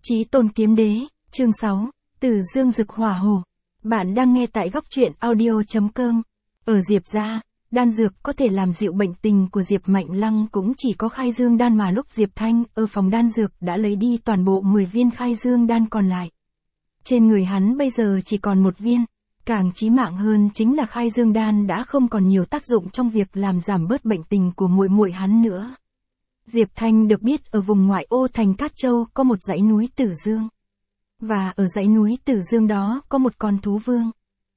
Chí Tôn Kiếm Đế, chương 6, Từ Dương Dực Hỏa Hổ. Bạn đang nghe tại góc truyện audio.com. Ở Diệp gia, đan dược có thể làm dịu bệnh tình của Diệp Mạnh Lăng cũng chỉ có khai dương đan mà lúc Diệp Thanh ở phòng đan dược đã lấy đi toàn bộ 10 viên khai dương đan còn lại. Trên người hắn bây giờ chỉ còn một viên, càng chí mạng hơn chính là khai dương đan đã không còn nhiều tác dụng trong việc làm giảm bớt bệnh tình của muội muội hắn nữa. Diệp Thanh được biết ở vùng ngoại ô thành Cát Châu có một dãy núi Tử Dương. Và ở dãy núi Tử Dương đó có một con thú vương.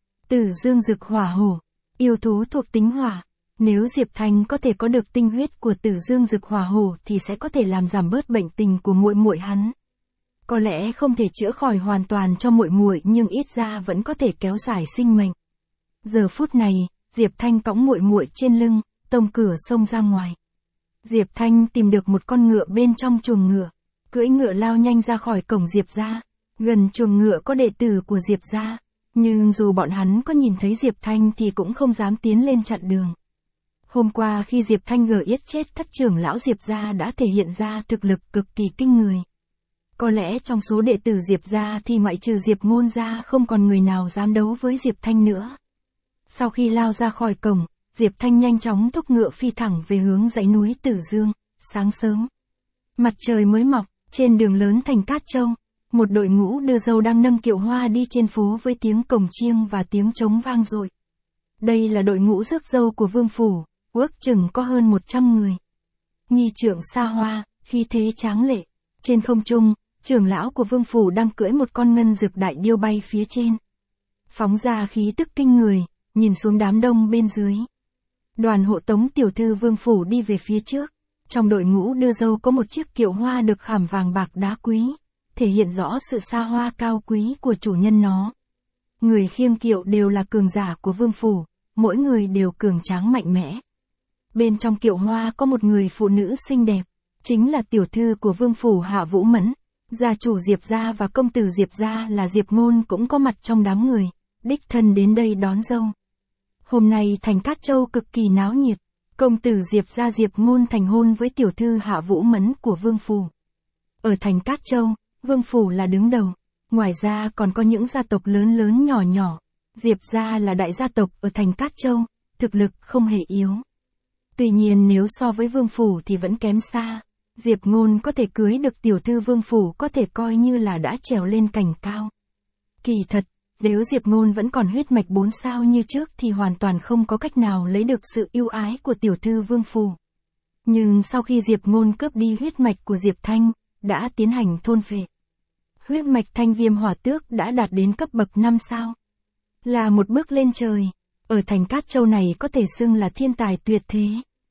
Tử Dương Dực Hỏa Hổ, yêu thú thuộc tính hỏa. Nếu Diệp Thanh có thể có được tinh huyết của Tử Dương Dực Hỏa Hổ thì sẽ có thể làm giảm bớt bệnh tình của muội muội hắn. Có lẽ không thể chữa khỏi hoàn toàn cho muội muội nhưng ít ra vẫn có thể kéo dài sinh mệnh. Giờ phút này, Diệp Thanh cõng muội muội trên lưng, tông cửa xông ra ngoài. Diệp Thanh tìm được một con ngựa bên trong chuồng ngựa, cưỡi ngựa lao nhanh ra khỏi cổng Diệp gia. Gần chuồng ngựa có đệ tử của Diệp gia, nhưng dù bọn hắn có nhìn thấy Diệp Thanh thì cũng không dám tiến lên chặn đường. Hôm qua khi Diệp Thanh giết chết thất trưởng lão Diệp gia đã thể hiện ra thực lực cực kỳ kinh người. Có lẽ trong số đệ tử Diệp gia thì ngoại trừ Diệp Ngôn ra không còn người nào dám đấu với Diệp Thanh nữa. Sau khi lao ra khỏi cổng, Diệp Thanh nhanh chóng thúc ngựa phi thẳng về hướng dãy núi Tử Dương. Sáng sớm, mặt trời mới mọc, trên đường lớn thành Cát Châu, một đội ngũ đưa dâu đang nâng kiệu hoa đi trên phố với tiếng cồng chiêng và tiếng trống vang dội. Đây là đội ngũ rước dâu của Vương phủ, ước chừng có hơn 100 người. Nghi trượng xa hoa, khí thế tráng lệ. Trên không trung, trưởng lão của Vương phủ đang cưỡi một con ngân dực đại điêu bay phía trên, phóng ra khí tức kinh người, nhìn xuống đám đông bên dưới. Đoàn hộ tống tiểu thư Vương phủ đi về phía trước. Trong đội ngũ đưa dâu có một chiếc kiệu hoa được khảm vàng bạc đá quý, thể hiện rõ sự xa hoa cao quý của chủ nhân nó. Người khiêng kiệu đều là cường giả của Vương phủ, mỗi người đều cường tráng mạnh mẽ. Bên trong kiệu hoa có một người phụ nữ xinh đẹp, chính là tiểu thư của Vương phủ Hạ Vũ Mẫn. Gia chủ Diệp gia và công tử Diệp gia là Diệp Ngôn cũng có mặt trong đám người, đích thân đến đây đón dâu. Hôm nay thành Cát Châu cực kỳ náo nhiệt, công tử Diệp gia Diệp Ngôn thành hôn với tiểu thư Hạ Vũ Mẫn của Vương phủ. Ở thành Cát Châu, Vương phủ là đứng đầu, ngoài ra còn có những gia tộc lớn lớn nhỏ nhỏ. Diệp gia là đại gia tộc ở thành Cát Châu, thực lực không hề yếu. Tuy nhiên nếu so với Vương phủ thì vẫn kém xa. Diệp Ngôn có thể cưới được tiểu thư Vương phủ có thể coi như là đã trèo lên cành cao. Kỳ thật, nếu Diệp Ngôn vẫn còn huyết mạch 4 sao như trước thì hoàn toàn không có cách nào lấy được sự ưu ái của tiểu thư Vương phủ. Nhưng sau khi Diệp Ngôn cướp đi huyết mạch của Diệp Thanh, đã tiến hành thôn phệ. Huyết mạch Thanh Viêm Hỏa Tước đã đạt đến cấp bậc 5 sao. Là một bước lên trời, ở thành Cát Châu này có thể xưng là thiên tài tuyệt thế.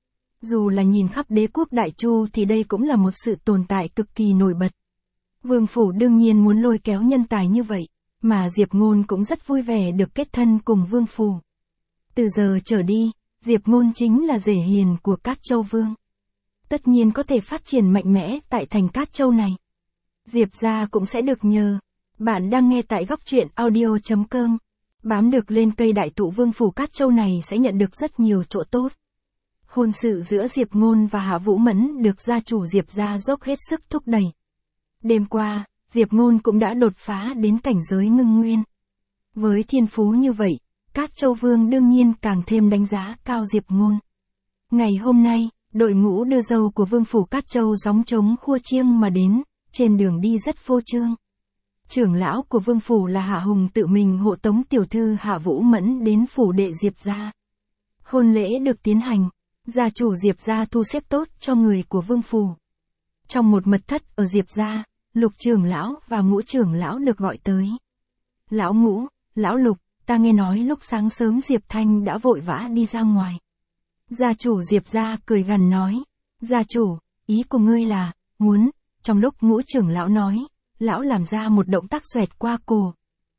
Dù là nhìn khắp đế quốc Đại Chu thì đây cũng là một sự tồn tại cực kỳ nổi bật. Vương phủ đương nhiên muốn lôi kéo nhân tài như vậy, mà Diệp Ngôn cũng rất vui vẻ được kết thân cùng Vương phủ. Từ giờ trở đi, Diệp Ngôn chính là rể hiền của Cát Châu Vương. Tất nhiên có thể phát triển mạnh mẽ tại thành Cát Châu này. Diệp gia cũng sẽ được nhờ. Bạn đang nghe tại góc truyện audio.com. Bám được lên cây đại thụ Vương phủ Cát Châu này sẽ nhận được rất nhiều chỗ tốt. Hôn sự giữa Diệp Ngôn và Hạ Vũ Mẫn được gia chủ Diệp gia dốc hết sức thúc đẩy. Đêm qua, Diệp Ngôn cũng đã đột phá đến cảnh giới ngưng nguyên. Với thiên phú như vậy, Cát Châu Vương đương nhiên càng thêm đánh giá cao Diệp Ngôn. Ngày hôm nay, đội ngũ đưa dâu của Vương phủ Cát Châu gióng trống khua chiêng mà đến, trên đường đi rất phô trương. Trưởng lão của Vương phủ là Hạ Hùng tự mình hộ tống tiểu thư Hạ Vũ Mẫn đến phủ đệ Diệp gia. Hôn lễ được tiến hành, gia chủ Diệp gia thu xếp tốt cho người của Vương phủ. Trong một mật thất ở Diệp gia, Lục trưởng lão và Ngũ trưởng lão được gọi tới. Lão Ngũ, lão Lục, ta nghe nói lúc sáng sớm Diệp Thanh đã vội vã đi ra ngoài. Gia chủ Diệp gia cười gằn nói, gia chủ, ý của ngươi là, muốn, trong lúc Ngũ trưởng lão nói, lão làm ra một động tác xoẹt qua cổ.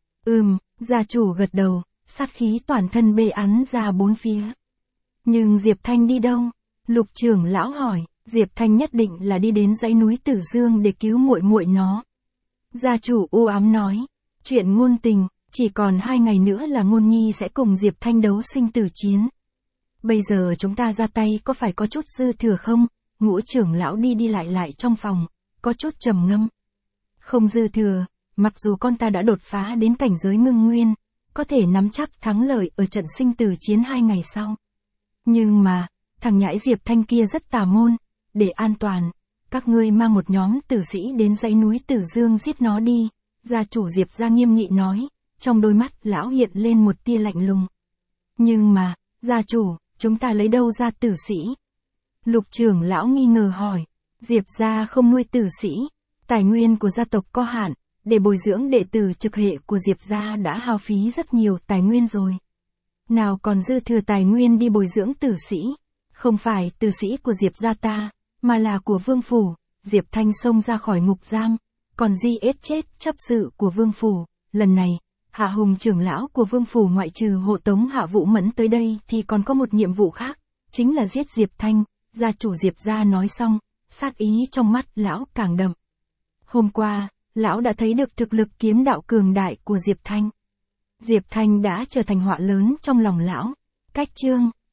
Gia chủ gật đầu, sát khí toàn thân bê ắn ra bốn phía. Nhưng Diệp Thanh đi đâu? Lục trưởng lão hỏi. Diệp Thanh nhất định là đi đến dãy núi Tử Dương để cứu muội muội nó. Gia chủ u ám nói, chuyện Ngôn tình, chỉ còn 2 ngày nữa là Ngôn Nhi sẽ cùng Diệp Thanh đấu sinh tử chiến. Bây giờ chúng ta ra tay có phải có chút dư thừa không? Ngũ trưởng lão đi đi lại trong phòng, có chút trầm ngâm. không dư thừa, mặc dù con ta đã đột phá đến cảnh giới ngưng nguyên, có thể nắm chắc thắng lợi ở trận sinh tử chiến 2 ngày sau. Nhưng mà, thằng nhãi Diệp Thanh kia rất tà môn, để an toàn, các ngươi mang một nhóm tử sĩ đến dãy núi Tử Dương giết nó đi, gia chủ Diệp gia nghiêm nghị nói, trong đôi mắt lão hiện lên một tia lạnh lùng. Nhưng mà, gia chủ, chúng ta lấy đâu ra tử sĩ? Lục trưởng lão nghi ngờ hỏi, Diệp gia không nuôi tử sĩ, tài nguyên của gia tộc có hạn, để bồi dưỡng đệ tử trực hệ của Diệp gia đã hao phí rất nhiều tài nguyên rồi. Nào còn dư thừa tài nguyên đi bồi dưỡng tử sĩ, không phải tử sĩ của Diệp gia ta, mà là của vương phủ. Diệp Thanh xông ra khỏi ngục giam, còn giết chết chấp sự của vương phủ. Lần này, Hạ Hùng trưởng lão của vương phủ ngoại trừ hộ tống Hạ Vũ Mẫn tới đây thì còn có một nhiệm vụ khác, chính là giết Diệp Thanh. Gia chủ Diệp gia nói xong, sát ý trong mắt lão càng đậm. Hôm qua, lão đã thấy được thực lực kiếm đạo cường đại của Diệp Thanh. Diệp Thanh đã trở thành họa lớn trong lòng lão. Cách chương